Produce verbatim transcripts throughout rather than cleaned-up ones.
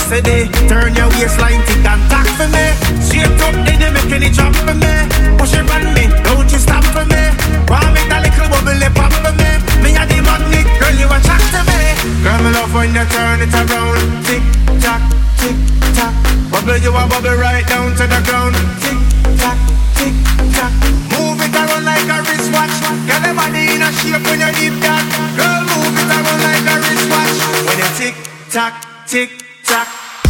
yesterday. Turn your waistline, tick and tack for me. Straight up, then you making it drop for me. Push it on me, don't you stop for me. Want me a little bubble pop for me. Me a the magnet, girl you attract to me. Girl me love when you turn it around. Tick tock, tick tock. Bubble you a bubble right down to the ground. Tick tock, tick tock. Move it around like a wristwatch. Get the body in a shape when you deep that. Girl move it around like a wristwatch. When you tick tock, tick tock.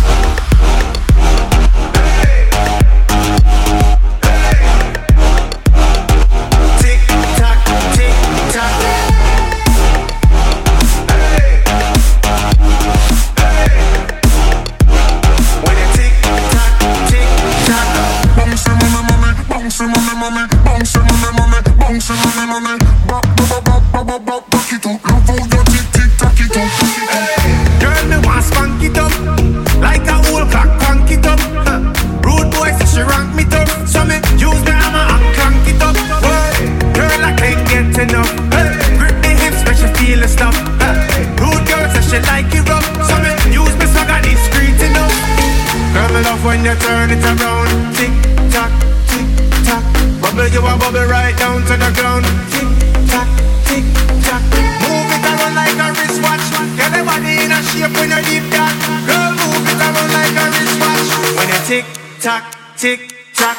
Girl, me want spank it up like a old clock, crank it up. Huh. Rude boy say she rank me tough, so me use me hammer and crank it up. Hey. Girl, I can't get enough. Hey. Grip the hips, make she feel the stuff. Hey. Rude girl say she like it rough, so me use me swagger discreet enough. Girl, me love when you turn it around. Tick tock, tick tock. Bubble you a bubble right down to the ground. Tick tock, tick tock. Move it around like a wristwatch. Get the body in a shape when you deep that. Girl, move it around like a wristwatch. When you tick tock, tick tock.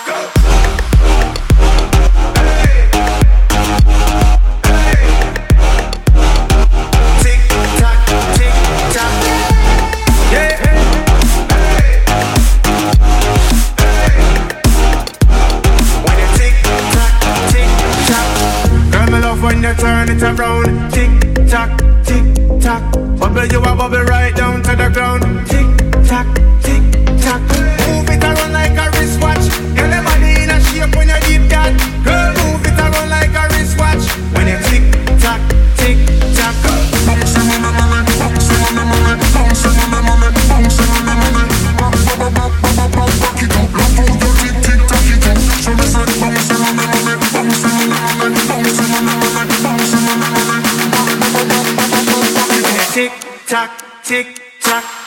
Tick tock, tick tock. Yeah. When you tick tock, tick tock. Girl, me love when you turn it around. Tick tock, tick tock. Bubble you a bubble right down to the ground. Tick tock, tick tock. Move it around like a wristwatch. Get the body in a shape when you deep that. Girl, move it around like a wristwatch. When you tick tock, tick tock. Bounce on the money, bounce on the money, bounce on the money, bounce on the money. Back it up, love how you tick tick tock it up. So me say bounce on the money, bounce on the money, bounce on the money, bounce on the money. Tick tock, tick tock.